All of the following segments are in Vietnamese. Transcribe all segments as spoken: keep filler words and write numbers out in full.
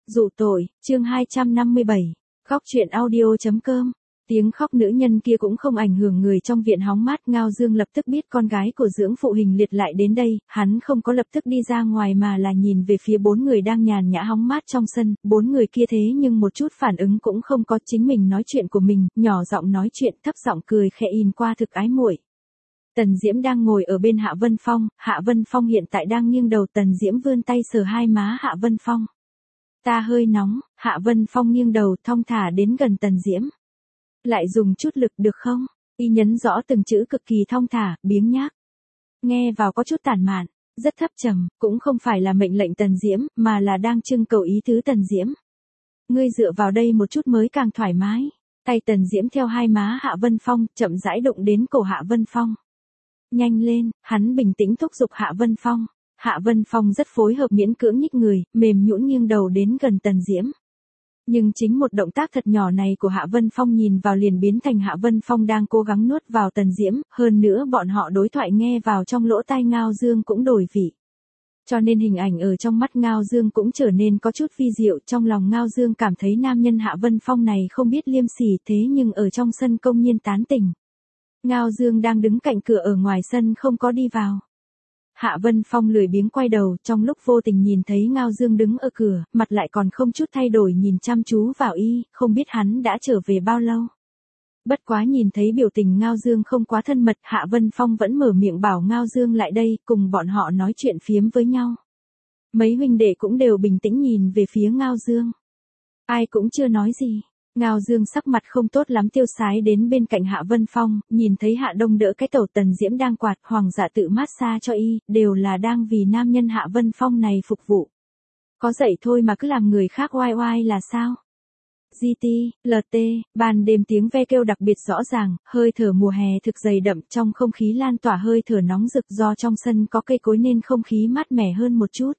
Dụ tội, chương hai trăm năm mươi bảy, khóc chuyện audio.com. Tiếng khóc nữ nhân kia cũng không ảnh hưởng người trong viện hóng mát. Ngao Dương lập tức biết con gái của dưỡng phụ Hình Liệt lại đến đây, hắn không có lập tức đi ra ngoài mà là nhìn về phía bốn người đang nhàn nhã hóng mát trong sân. Bốn người kia thế nhưng một chút phản ứng cũng không có, chính mình nói chuyện của mình, nhỏ giọng nói chuyện, thấp giọng cười khẽ in qua thực ái muội. Tần Diễm đang ngồi ở bên Hạ Vân Phong, Hạ Vân Phong hiện tại đang nghiêng đầu, Tần Diễm vươn tay sờ hai má Hạ Vân Phong. Ta hơi nóng, Hạ Vân Phong nghiêng đầu thong thả đến gần Tần Diễm. Lại dùng chút lực được không? Y nhấn rõ từng chữ cực kỳ thong thả, biếng nhác. Nghe vào có chút tản mạn, rất thấp trầm, cũng không phải là mệnh lệnh Tần Diễm, mà là đang trưng cầu ý tứ Tần Diễm. Ngươi dựa vào đây một chút mới càng thoải mái. Tay Tần Diễm theo hai má Hạ Vân Phong, chậm rãi đụng đến cổ Hạ Vân Phong. Nhanh lên, hắn bình tĩnh thúc giục Hạ Vân Phong. Hạ Vân Phong rất phối hợp, miễn cưỡng nhích người, mềm nhũn nghiêng đầu đến gần Tần Diễm. Nhưng chính một động tác thật nhỏ này của Hạ Vân Phong nhìn vào liền biến thành Hạ Vân Phong đang cố gắng nuốt vào Tần Diễm, hơn nữa bọn họ đối thoại nghe vào trong lỗ tai Ngao Dương cũng đổi vị. Cho nên hình ảnh ở trong mắt Ngao Dương cũng trở nên có chút vi diệu, trong lòng Ngao Dương cảm thấy nam nhân Hạ Vân Phong này không biết liêm sỉ, thế nhưng ở trong sân công nhiên tán tỉnh. Ngao Dương đang đứng cạnh cửa ở ngoài sân không có đi vào. Hạ Vân Phong lười biếng quay đầu, trong lúc vô tình nhìn thấy Ngao Dương đứng ở cửa, mặt lại còn không chút thay đổi nhìn chăm chú vào y, không biết hắn đã trở về bao lâu. Bất quá nhìn thấy biểu tình Ngao Dương không quá thân mật, Hạ Vân Phong vẫn mở miệng bảo Ngao Dương lại đây, cùng bọn họ nói chuyện phiếm với nhau. Mấy huynh đệ cũng đều bình tĩnh nhìn về phía Ngao Dương. Ai cũng chưa nói gì. Ngao Dương sắc mặt không tốt lắm tiêu sái đến bên cạnh Hạ Vân Phong, nhìn thấy Hạ Đông đỡ cái tẩu Tần Diễm đang quạt, Hoàng dạ tự mát xa cho y, đều là đang vì nam nhân Hạ Vân Phong này phục vụ. Có dậy thôi mà cứ làm người khác oai oai là sao? giê tê, lờ tê, ban đêm tiếng ve kêu đặc biệt rõ ràng, hơi thở mùa hè thực dày đậm, trong không khí lan tỏa hơi thở nóng rực, do trong sân có cây cối nên không khí mát mẻ hơn một chút.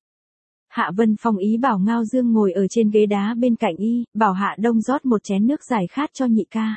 Hạ Vân Phong ý bảo Ngao Dương ngồi ở trên ghế đá bên cạnh y, bảo Hạ Đông rót một chén nước giải khát cho nhị ca.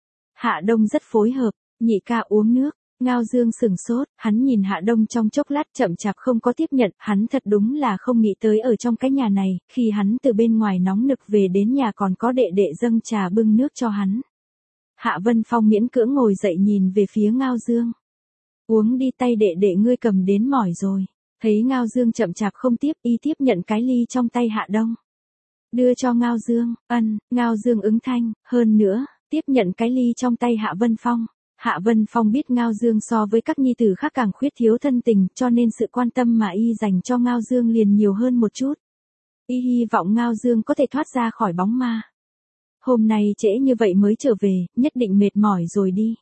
Hạ Đông rất phối hợp, nhị ca uống nước. Ngao Dương sừng sốt, hắn nhìn Hạ Đông trong chốc lát chậm chạp không có tiếp nhận, hắn thật đúng là không nghĩ tới ở trong cái nhà này, khi hắn từ bên ngoài nóng nực về đến nhà còn có đệ đệ dâng trà bưng nước cho hắn. Hạ Vân Phong miễn cưỡng ngồi dậy nhìn về phía Ngao Dương. Uống đi, tay đệ đệ ngươi cầm đến mỏi rồi. Thấy Ngao Dương chậm chạp không tiếp, y tiếp nhận cái ly trong tay Hạ Đông. Đưa cho Ngao Dương, ân, Ngao Dương ứng thanh, hơn nữa, tiếp nhận cái ly trong tay Hạ Vân Phong. Hạ Vân Phong biết Ngao Dương so với các nhi tử khác càng khuyết thiếu thân tình, cho nên sự quan tâm mà y dành cho Ngao Dương liền nhiều hơn một chút. Y hy vọng Ngao Dương có thể thoát ra khỏi bóng ma. Hôm nay trễ như vậy mới trở về, nhất định mệt mỏi rồi đi.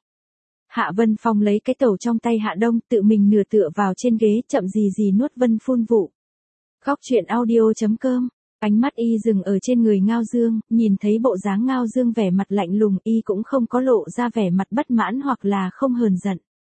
Hạ Vân Phong lấy cái tẩu trong tay Hạ Đông, tự mình nửa tựa vào trên ghế, chậm gì gì nuốt vân phun vụ. Khóc chuyện audio.com. Ánh mắt y dừng ở trên người Ngao Dương, nhìn thấy bộ dáng Ngao Dương vẻ mặt lạnh lùng, y cũng không có lộ ra vẻ mặt bất mãn hoặc là không hờn giận.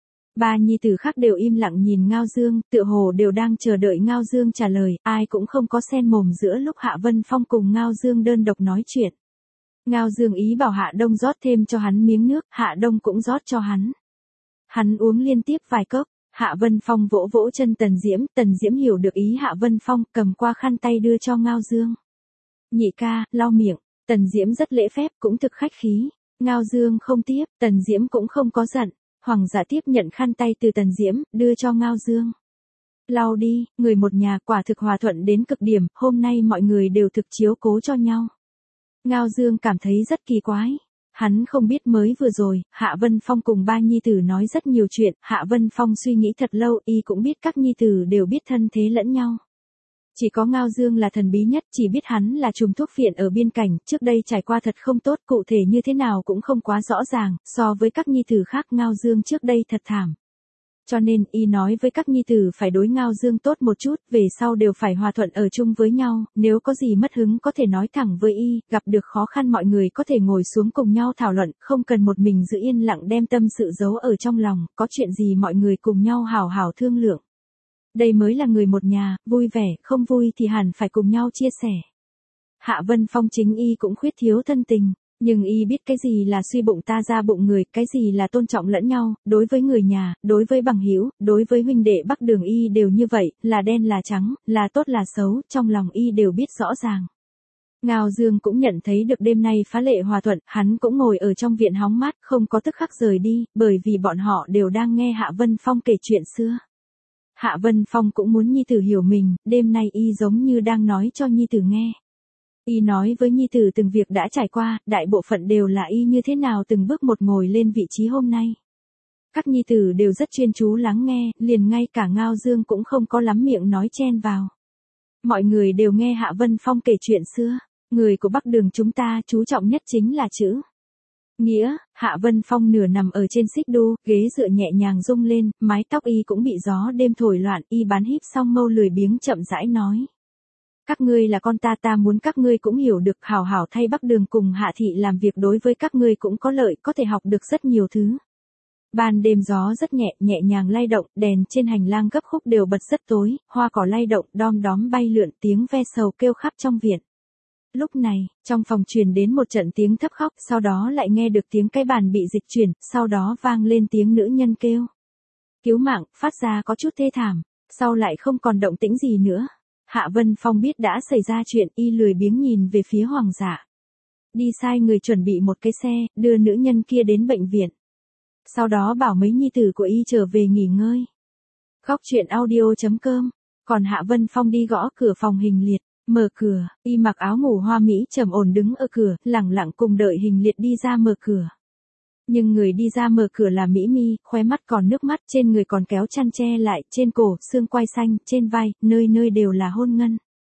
Ba nhi tử khác đều im lặng nhìn Ngao Dương, tựa hồ đều đang chờ đợi Ngao Dương trả lời, ai cũng không có xen mồm giữa lúc Hạ Vân Phong cùng Ngao Dương đơn độc nói chuyện. Ngao Dương ý bảo Hạ Đông rót thêm cho hắn miếng nước, Hạ Đông cũng rót cho hắn. Hắn uống liên tiếp vài cốc. Hạ Vân Phong vỗ vỗ chân Tần Diễm, Tần Diễm hiểu được ý Hạ Vân Phong, cầm qua khăn tay đưa cho Ngao Dương. Nhị ca, lau miệng. Tần Diễm rất lễ phép, cũng thực khách khí. Ngao Dương không tiếp, Tần Diễm cũng không có giận. Hoàng dạ tiếp nhận khăn tay từ Tần Diễm, đưa cho Ngao Dương. Lau đi, người một nhà quả thực hòa thuận đến cực điểm, hôm nay mọi người đều thực chiếu cố cho nhau. Ngao Dương cảm thấy rất kỳ quái. Hắn không biết mới vừa rồi, Hạ Vân Phong cùng ba nhi tử nói rất nhiều chuyện, Hạ Vân Phong suy nghĩ thật lâu, y cũng biết các nhi tử đều biết thân thế lẫn nhau. Chỉ có Ngao Dương là thần bí nhất, chỉ biết hắn là trùm thuốc phiện ở biên cảnh, trước đây trải qua thật không tốt, cụ thể như thế nào cũng không quá rõ ràng, so với các nhi tử khác Ngao Dương trước đây thật thảm. Cho nên, y nói với các nhi tử phải đối Ngao Dương tốt một chút, về sau đều phải hòa thuận ở chung với nhau, nếu có gì mất hứng có thể nói thẳng với y, gặp được khó khăn mọi người có thể ngồi xuống cùng nhau thảo luận, không cần một mình giữ yên lặng đem tâm sự giấu ở trong lòng, có chuyện gì mọi người cùng nhau hào hào thương lượng. Đây mới là người một nhà, vui vẻ, không vui thì hẳn phải cùng nhau chia sẻ. Hạ Vân Phong chính y cũng khuyết thiếu thân tình. Nhưng y biết cái gì là suy bụng ta ra bụng người, cái gì là tôn trọng lẫn nhau, đối với người nhà, đối với bằng hữu, đối với huynh đệ Bắc Đường y đều như vậy, là đen là trắng, là tốt là xấu, trong lòng y đều biết rõ ràng. Ngao Dương cũng nhận thấy được đêm nay phá lệ hòa thuận, hắn cũng ngồi ở trong viện hóng mát, không có tức khắc rời đi, bởi vì bọn họ đều đang nghe Hạ Vân Phong kể chuyện xưa. Hạ Vân Phong cũng muốn Nhi Tử hiểu mình, đêm nay y giống như đang nói cho Nhi Tử nghe. Y nói với Nhi Tử từng việc đã trải qua, đại bộ phận đều là y như thế nào từng bước một ngồi lên vị trí hôm nay. Các Nhi Tử đều rất chuyên chú lắng nghe, liền ngay cả Ngao Dương cũng không có lắm miệng nói chen vào. Mọi người đều nghe Hạ Vân Phong kể chuyện xưa. Người của Bắc Đường chúng ta chú trọng nhất chính là chữ nghĩa. Hạ Vân Phong nửa nằm ở trên xích đu, ghế dựa nhẹ nhàng rung lên, mái tóc y cũng bị gió đêm thổi loạn, y bán híp xong mâu lười biếng chậm rãi nói. Các ngươi là con ta, ta muốn các ngươi cũng hiểu được, hảo hảo thay Bắc Đường cùng Hạ thị làm việc đối với các ngươi cũng có lợi, có thể học được rất nhiều thứ. Ban đêm gió rất nhẹ, nhẹ nhàng lay động, đèn trên hành lang gấp khúc đều bật rất tối, hoa cỏ lay động, đom đóm bay lượn, tiếng ve sầu kêu khắp trong viện. Lúc này, trong phòng truyền đến một trận tiếng thấp khóc, sau đó lại nghe được tiếng cái bàn bị dịch chuyển, sau đó vang lên tiếng nữ nhân kêu. Cứu mạng, phát ra có chút thê thảm, sau lại không còn động tĩnh gì nữa. Hạ Vân Phong biết đã xảy ra chuyện, y lười biếng nhìn về phía Hoàng dạ. Đi sai người chuẩn bị một cái xe, đưa nữ nhân kia đến bệnh viện. Sau đó bảo mấy nhi tử của y trở về nghỉ ngơi. Góc truyện audio chấm com. Còn Hạ Vân Phong đi gõ cửa phòng Hình Liệt. Mở cửa, y mặc áo ngủ hoa mỹ trầm ổn đứng ở cửa, lẳng lặng cùng đợi Hình Liệt đi ra mở cửa. Nhưng người đi ra mở cửa là Mỹ Mi, khóe mắt còn nước mắt, trên người còn kéo chăn che lại, trên cổ, xương quai xanh, trên vai, nơi nơi đều là hôn ngân.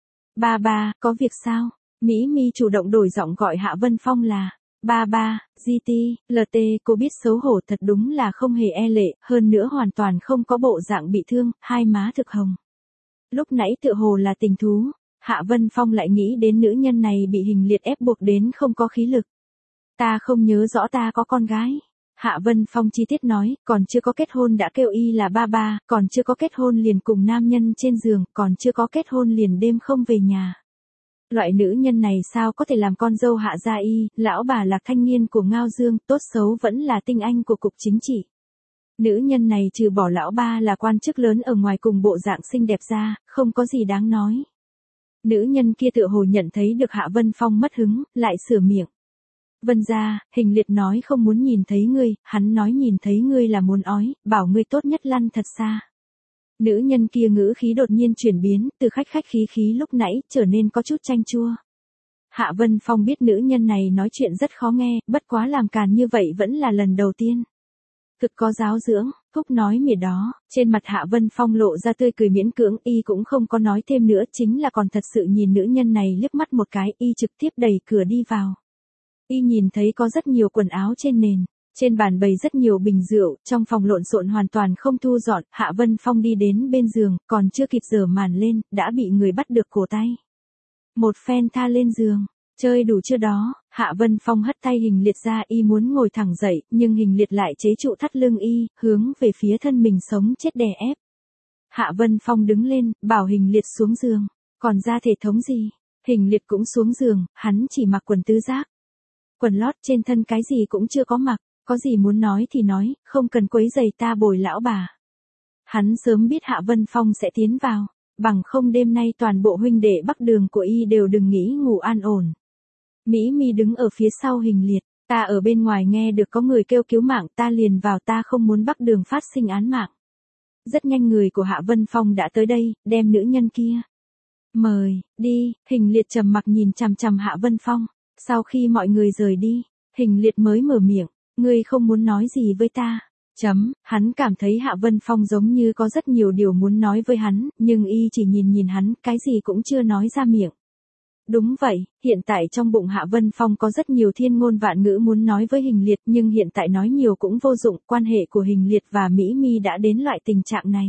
Ba ba, có việc sao? Mỹ Mi chủ động đổi giọng gọi Hạ Vân Phong là ba ba, giê tê, lờ tê, cô biết xấu hổ thật đúng là không hề e lệ, hơn nữa hoàn toàn không có bộ dạng bị thương, hai má thực hồng. Lúc nãy tựa hồ là tình thú. Hạ Vân Phong lại nghĩ đến nữ nhân này bị Hình Liệt ép buộc đến không có khí lực. Ta không nhớ rõ ta có con gái. Hạ Vân Phong chi tiết nói, còn chưa có kết hôn đã kêu y là ba ba, còn chưa có kết hôn liền cùng nam nhân trên giường, còn chưa có kết hôn liền đêm không về nhà. Loại nữ nhân này sao có thể làm con dâu Hạ gia y, lão bà Lạc Thanh Niên của Ngao Dương, tốt xấu vẫn là tinh anh của cục chính trị. Nữ nhân này trừ bỏ lão ba là quan chức lớn ở ngoài cùng bộ dạng xinh đẹp ra, không có gì đáng nói. Nữ nhân kia tựa hồ nhận thấy được Hạ Vân Phong mất hứng, lại sửa miệng. Vân gia, Hình Liệt nói không muốn nhìn thấy ngươi, hắn nói nhìn thấy ngươi là muốn ói, bảo ngươi tốt nhất lăn thật xa. Nữ nhân kia ngữ khí đột nhiên chuyển biến, từ khách khách khí khí lúc nãy, trở nên có chút chanh chua. Hạ Vân Phong biết nữ nhân này nói chuyện rất khó nghe, bất quá làm càn như vậy vẫn là lần đầu tiên. Thực có giáo dưỡng, Húc nói mỉa đó, trên mặt Hạ Vân Phong lộ ra tươi cười miễn cưỡng, y cũng không có nói thêm nữa, chính là còn thật sự nhìn nữ nhân này liếc mắt một cái, y trực tiếp đẩy cửa đi vào. Y nhìn thấy có rất nhiều quần áo trên nền, trên bàn bày rất nhiều bình rượu, trong phòng lộn xộn hoàn toàn không thu dọn, Hạ Vân Phong đi đến bên giường, còn chưa kịp giở màn lên, đã bị người bắt được cổ tay. Một phen tha lên giường. Chơi đủ chưa đó, Hạ Vân Phong hất tay Hình Liệt ra, y muốn ngồi thẳng dậy, nhưng Hình Liệt lại chế trụ thắt lưng y, hướng về phía thân mình sống chết đè ép. Hạ Vân Phong đứng lên, bảo Hình Liệt xuống giường, còn ra thể thống gì? Hình Liệt cũng xuống giường, hắn chỉ mặc quần tứ giác. Quần lót trên thân cái gì cũng chưa có mặc, có gì muốn nói thì nói, không cần quấy giày ta bồi lão bà. Hắn sớm biết Hạ Vân Phong sẽ tiến vào, bằng không đêm nay toàn bộ huynh đệ Bắc Đường của y đều đừng nghĩ ngủ an ổn. Mỹ Mi đứng ở phía sau Hình Liệt, ta ở bên ngoài nghe được có người kêu cứu mạng, ta liền vào, ta không muốn Bắc Đường phát sinh án mạng. Rất nhanh người của Hạ Vân Phong đã tới đây, đem nữ nhân kia. Mời, đi, Hình Liệt trầm mặc nhìn chằm chằm Hạ Vân Phong, sau khi mọi người rời đi, Hình Liệt mới mở miệng, ngươi không muốn nói gì với ta. Chấm, hắn cảm thấy Hạ Vân Phong giống như có rất nhiều điều muốn nói với hắn, nhưng y chỉ nhìn nhìn hắn, cái gì cũng chưa nói ra miệng. Đúng vậy, hiện tại trong bụng Hạ Vân Phong có rất nhiều thiên ngôn vạn ngữ muốn nói với Hình Liệt, nhưng hiện tại nói nhiều cũng vô dụng, quan hệ của Hình Liệt và Mỹ Mi đã đến loại tình trạng này.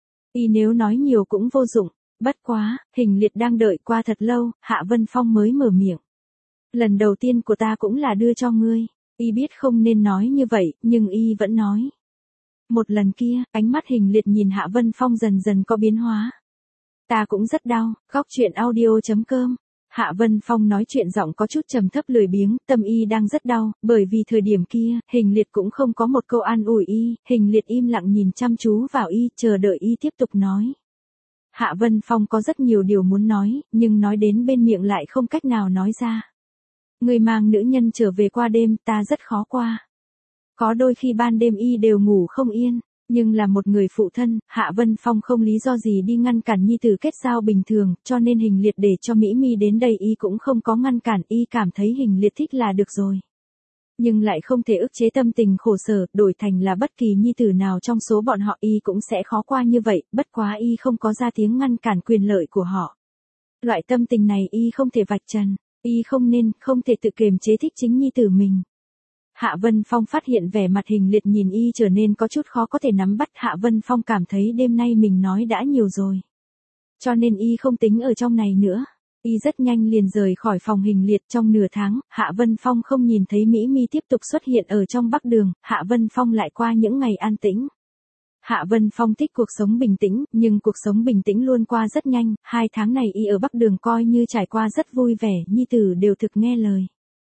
Y nếu nói nhiều cũng vô dụng, bất quá, Hình Liệt đang đợi qua thật lâu, Hạ Vân Phong mới mở miệng. Lần đầu tiên của ta cũng là đưa cho ngươi. Y biết không nên nói như vậy, nhưng y vẫn nói. Một lần kia, ánh mắt Hình Liệt nhìn Hạ Vân Phong dần dần có biến hóa. Ta cũng rất đau, góc truyện audio chấm com. Hạ Vân Phong nói chuyện giọng có chút trầm thấp lười biếng, tâm y đang rất đau, bởi vì thời điểm kia, Hình Liệt cũng không có một câu an ủi y, Hình Liệt im lặng nhìn chăm chú vào y, chờ đợi y tiếp tục nói. Hạ Vân Phong có rất nhiều điều muốn nói, nhưng nói đến bên miệng lại không cách nào nói ra. Người mang nữ nhân trở về qua đêm ta rất khó qua. Có đôi khi ban đêm y đều ngủ không yên, nhưng là một người phụ thân, Hạ Vân Phong không lý do gì đi ngăn cản nhi tử kết giao bình thường, cho nên Hình Liệt để cho Mỹ Mi đến đây y cũng không có ngăn cản, y cảm thấy Hình Liệt thích là được rồi. Nhưng lại không thể ức chế tâm tình khổ sở, đổi thành là bất kỳ nhi tử nào trong số bọn họ y cũng sẽ khó qua như vậy, bất quá y không có ra tiếng ngăn cản quyền lợi của họ. Loại tâm tình này y không thể vạch trần, y không nên, không thể tự kiềm chế thích chính nhi tử mình. Hạ Vân Phong phát hiện vẻ mặt Hình Liệt nhìn y trở nên có chút khó có thể nắm bắt. Hạ Vân Phong cảm thấy đêm nay mình nói đã nhiều rồi, cho nên y không tính ở trong này nữa. Y rất nhanh liền rời khỏi phòng Hình Liệt. Trong nửa tháng, Hạ Vân Phong không nhìn thấy Mỹ Mi tiếp tục xuất hiện ở trong Bắc Đường, Hạ Vân Phong lại qua những ngày an tĩnh. Hạ Vân Phong thích cuộc sống bình tĩnh, nhưng cuộc sống bình tĩnh luôn qua rất nhanh, hai tháng này y ở Bắc Đường coi như trải qua rất vui vẻ, nhi tử đều thực nghe lời.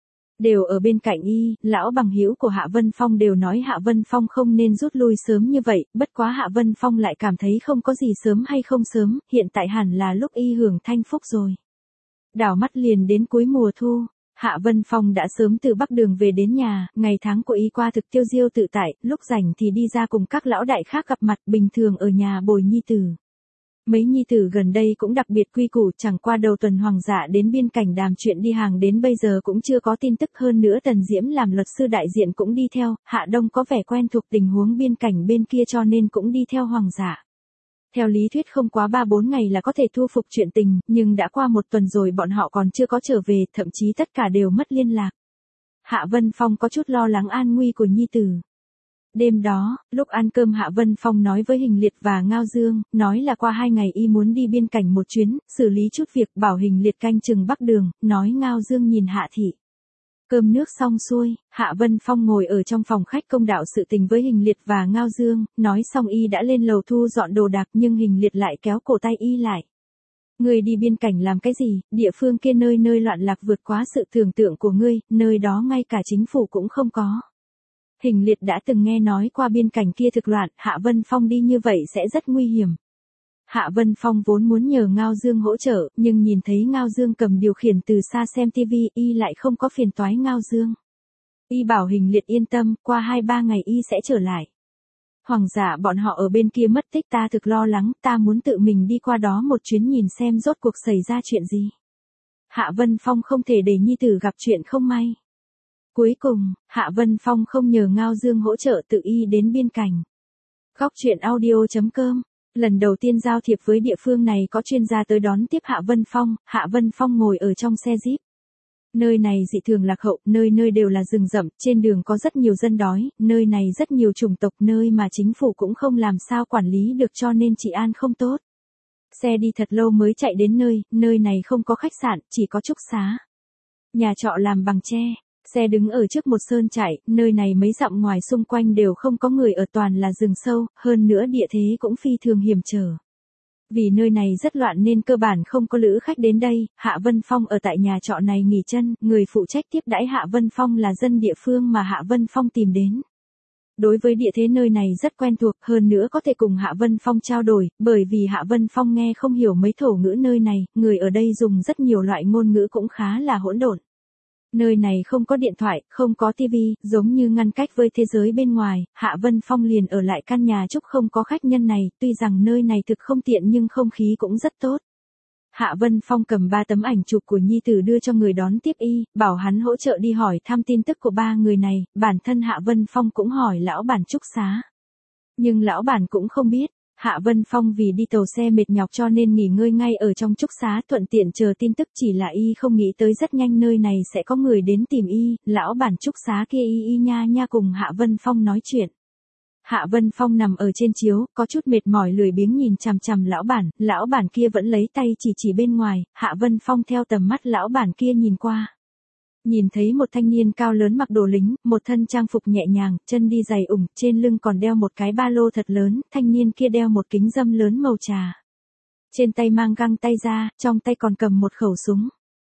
Đều ở bên cạnh y, lão bằng hữu của Hạ Vân Phong đều nói Hạ Vân Phong không nên rút lui sớm như vậy, bất quá Hạ Vân Phong lại cảm thấy không có gì sớm hay không sớm, hiện tại hẳn là lúc y hưởng thanh phúc rồi. Đảo mắt liền đến cuối mùa thu, Hạ Vân Phong đã sớm từ Bắc Đường về đến nhà, ngày tháng của y qua thực tiêu diêu tự tại, lúc rảnh thì đi ra cùng các lão đại khác gặp mặt, bình thường ở nhà bồi nhi tử. Mấy nhi tử gần đây cũng đặc biệt quy củ, chẳng qua đầu tuần Hoàng Dạ đến biên cảnh đàm chuyện đi hàng đến bây giờ cũng chưa có tin tức, hơn nữa Tần Diễm làm luật sư đại diện cũng đi theo, Hạ Đông có vẻ quen thuộc tình huống biên cảnh bên kia cho nên cũng đi theo Hoàng Dạ. Theo lý thuyết không quá ba bốn ngày là có thể thu phục chuyện tình, nhưng đã qua một tuần rồi bọn họ còn chưa có trở về, thậm chí tất cả đều mất liên lạc. Hạ Vân Phong có chút lo lắng an nguy của nhi tử. Đêm đó, lúc ăn cơm Hạ Vân Phong nói với Hình Liệt và Ngao Dương, nói là qua hai ngày y muốn đi biên cảnh một chuyến, xử lý chút việc, bảo Hình Liệt canh chừng Bắc Đường, nói Ngao Dương nhìn Hạ thị. Cơm nước xong xuôi, Hạ Vân Phong ngồi ở trong phòng khách công đạo sự tình với Hình Liệt và Ngao Dương, nói xong y đã lên lầu thu dọn đồ đạc nhưng Hình Liệt lại kéo cổ tay y lại. Ngươi đi biên cảnh làm cái gì, địa phương kia nơi nơi loạn lạc vượt quá sự tưởng tượng của ngươi, nơi đó ngay cả chính phủ cũng không có. Hình Liệt đã từng nghe nói qua biên cảnh kia thực loạn, Hạ Vân Phong đi như vậy sẽ rất nguy hiểm. Hạ Vân Phong vốn muốn nhờ Ngao Dương hỗ trợ, nhưng nhìn thấy Ngao Dương cầm điều khiển từ xa xem tivi, y lại không có phiền toái Ngao Dương. Y bảo Hình Liệt yên tâm, qua hai ba ngày y sẽ trở lại. Hoàng Dạ bọn họ ở bên kia mất tích, ta thực lo lắng, ta muốn tự mình đi qua đó một chuyến nhìn xem rốt cuộc xảy ra chuyện gì. Hạ Vân Phong không thể để nhi tử gặp chuyện không may. Cuối cùng, Hạ Vân Phong không nhờ Ngao Dương hỗ trợ, tự y đến biên cảnh. Góc truyện audio chấm com. Lần đầu tiên giao thiệp với địa phương này có chuyên gia tới đón tiếp Hạ Vân Phong, Hạ Vân Phong ngồi ở trong xe Jeep. Nơi này dị thường lạc hậu, nơi nơi đều là rừng rậm, trên đường có rất nhiều dân đói, nơi này rất nhiều chủng tộc, nơi mà chính phủ cũng không làm sao quản lý được cho nên trị an không tốt. Xe đi thật lâu mới chạy đến nơi, nơi này không có khách sạn, chỉ có trúc xá. Nhà trọ làm bằng tre. Xe đứng ở trước một sơn trại, nơi này mấy dặm ngoài xung quanh đều không có người ở, toàn là rừng sâu, hơn nữa địa thế cũng phi thường hiểm trở. Vì nơi này rất loạn nên cơ bản không có lữ khách đến đây, Hạ Vân Phong ở tại nhà trọ này nghỉ chân, người phụ trách tiếp đãi Hạ Vân Phong là dân địa phương mà Hạ Vân Phong tìm đến. Đối với địa thế nơi này rất quen thuộc, hơn nữa có thể cùng Hạ Vân Phong trao đổi, bởi vì Hạ Vân Phong nghe không hiểu mấy thổ ngữ nơi này, người ở đây dùng rất nhiều loại ngôn ngữ cũng khá là hỗn độn. Nơi này không có điện thoại, không có tivi, giống như ngăn cách với thế giới bên ngoài, Hạ Vân Phong liền ở lại căn nhà trúc không có khách nhân này, tuy rằng nơi này thực không tiện nhưng không khí cũng rất tốt. Hạ Vân Phong cầm ba tấm ảnh chụp của nhi tử đưa cho người đón tiếp y, bảo hắn hỗ trợ đi hỏi thăm tin tức của ba người này, bản thân Hạ Vân Phong cũng hỏi lão bản trúc xá. Nhưng lão bản cũng không biết. Hạ Vân Phong vì đi tàu xe mệt nhọc cho nên nghỉ ngơi ngay ở trong trúc xá thuận tiện chờ tin tức, chỉ là y không nghĩ tới rất nhanh nơi này sẽ có người đến tìm y, lão bản trúc xá kia y y nha nha cùng Hạ Vân Phong nói chuyện. Hạ Vân Phong nằm ở trên chiếu, có chút mệt mỏi lười biếng nhìn chằm chằm lão bản, lão bản kia vẫn lấy tay chỉ chỉ bên ngoài, Hạ Vân Phong theo tầm mắt lão bản kia nhìn qua. Nhìn thấy một thanh niên cao lớn mặc đồ lính, một thân trang phục nhẹ nhàng, chân đi giày ủng, trên lưng còn đeo một cái ba lô thật lớn, thanh niên kia đeo một kính râm lớn màu trà. Trên tay mang găng tay ra, trong tay còn cầm một khẩu súng.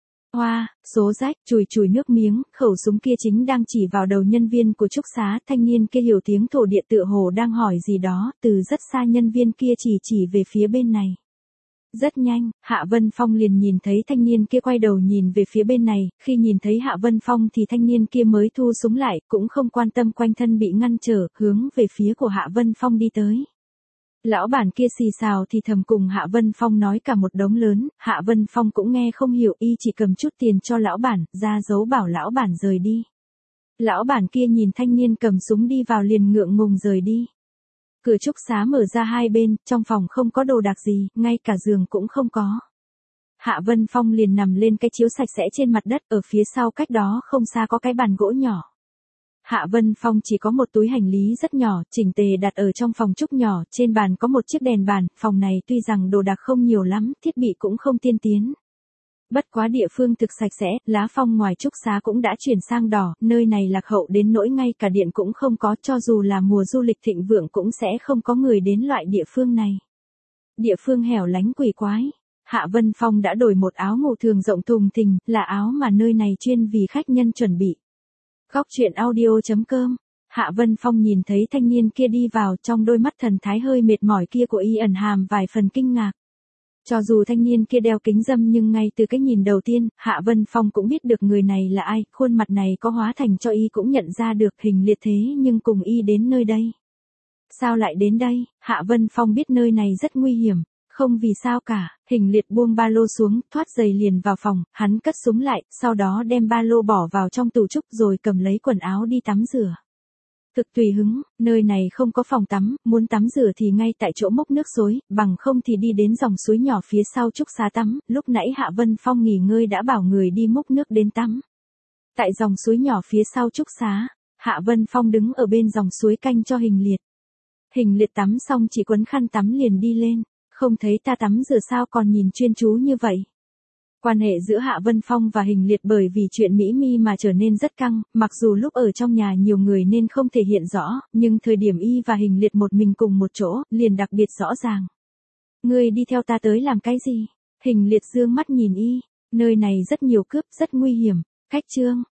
Hoa, số rách, chùi chùi nước miếng, khẩu súng kia chính đang chỉ vào đầu nhân viên của trúc xá, thanh niên kia hiểu tiếng thổ địa tựa hồ đang hỏi gì đó, từ rất xa nhân viên kia chỉ chỉ về phía bên này. Rất nhanh, Hạ Vân Phong liền nhìn thấy thanh niên kia quay đầu nhìn về phía bên này, khi nhìn thấy Hạ Vân Phong thì thanh niên kia mới thu súng lại, cũng không quan tâm quanh thân bị ngăn trở, hướng về phía của Hạ Vân Phong đi tới. Lão bản kia xì xào thì thầm cùng Hạ Vân Phong nói cả một đống lớn, Hạ Vân Phong cũng nghe không hiểu, y chỉ cầm chút tiền cho lão bản, ra dấu bảo lão bản rời đi. Lão bản kia nhìn thanh niên cầm súng đi vào liền ngượng ngùng rời đi. Cửa trúc xá mở ra hai bên, trong phòng không có đồ đạc gì, ngay cả giường cũng không có. Hạ Vân Phong liền nằm lên cái chiếu sạch sẽ trên mặt đất, ở phía sau cách đó không xa có cái bàn gỗ nhỏ. Hạ Vân Phong chỉ có một túi hành lý rất nhỏ, chỉnh tề đặt ở trong phòng trúc nhỏ, trên bàn có một chiếc đèn bàn, phòng này tuy rằng đồ đạc không nhiều lắm, thiết bị cũng không tiên tiến. Bất quá địa phương thực sạch sẽ, lá phong ngoài trúc xá cũng đã chuyển sang đỏ, nơi này lạc hậu đến nỗi ngay cả điện cũng không có, cho dù là mùa du lịch thịnh vượng cũng sẽ không có người đến loại địa phương này. Địa phương hẻo lánh quỷ quái. Hạ Vân Phong đã đổi một áo ngủ thường rộng thùng thình, là áo mà nơi này chuyên vì khách nhân chuẩn bị. Góc truyện audio chấm com. Hạ Vân Phong nhìn thấy thanh niên kia đi vào, trong đôi mắt thần thái hơi mệt mỏi kia của y ẩn hàm vài phần kinh ngạc. Cho dù thanh niên kia đeo kính râm nhưng ngay từ cái nhìn đầu tiên, Hạ Vân Phong cũng biết được người này là ai, khuôn mặt này có hóa thành cho y cũng nhận ra được Hình Liệt thế nhưng cùng y đến nơi đây. Sao lại đến đây? Hạ Vân Phong biết nơi này rất nguy hiểm, không vì sao cả, Hình Liệt buông ba lô xuống, thoát giày liền vào phòng, hắn cất súng lại, sau đó đem ba lô bỏ vào trong tủ trúc rồi cầm lấy quần áo đi tắm rửa. Thực tùy hứng, nơi này không có phòng tắm, muốn tắm rửa thì ngay tại chỗ múc nước suối, bằng không thì đi đến dòng suối nhỏ phía sau trúc xá tắm, lúc nãy Hạ Vân Phong nghỉ ngơi đã bảo người đi múc nước đến tắm. Tại dòng suối nhỏ phía sau trúc xá, Hạ Vân Phong đứng ở bên dòng suối canh cho Hình Liệt. Hình Liệt tắm xong chỉ quấn khăn tắm liền đi lên, không thấy ta tắm rửa sao còn nhìn chuyên chú như vậy. Quan hệ giữa Hạ Vân Phong và Hình Liệt bởi vì chuyện Mỹ Mi mà trở nên rất căng, mặc dù lúc ở trong nhà nhiều người nên không thể hiện rõ, nhưng thời điểm y và Hình Liệt một mình cùng một chỗ, liền đặc biệt rõ ràng. Ngươi đi theo ta tới làm cái gì? Hình Liệt dương mắt nhìn y, nơi này rất nhiều cướp, rất nguy hiểm, cách chương.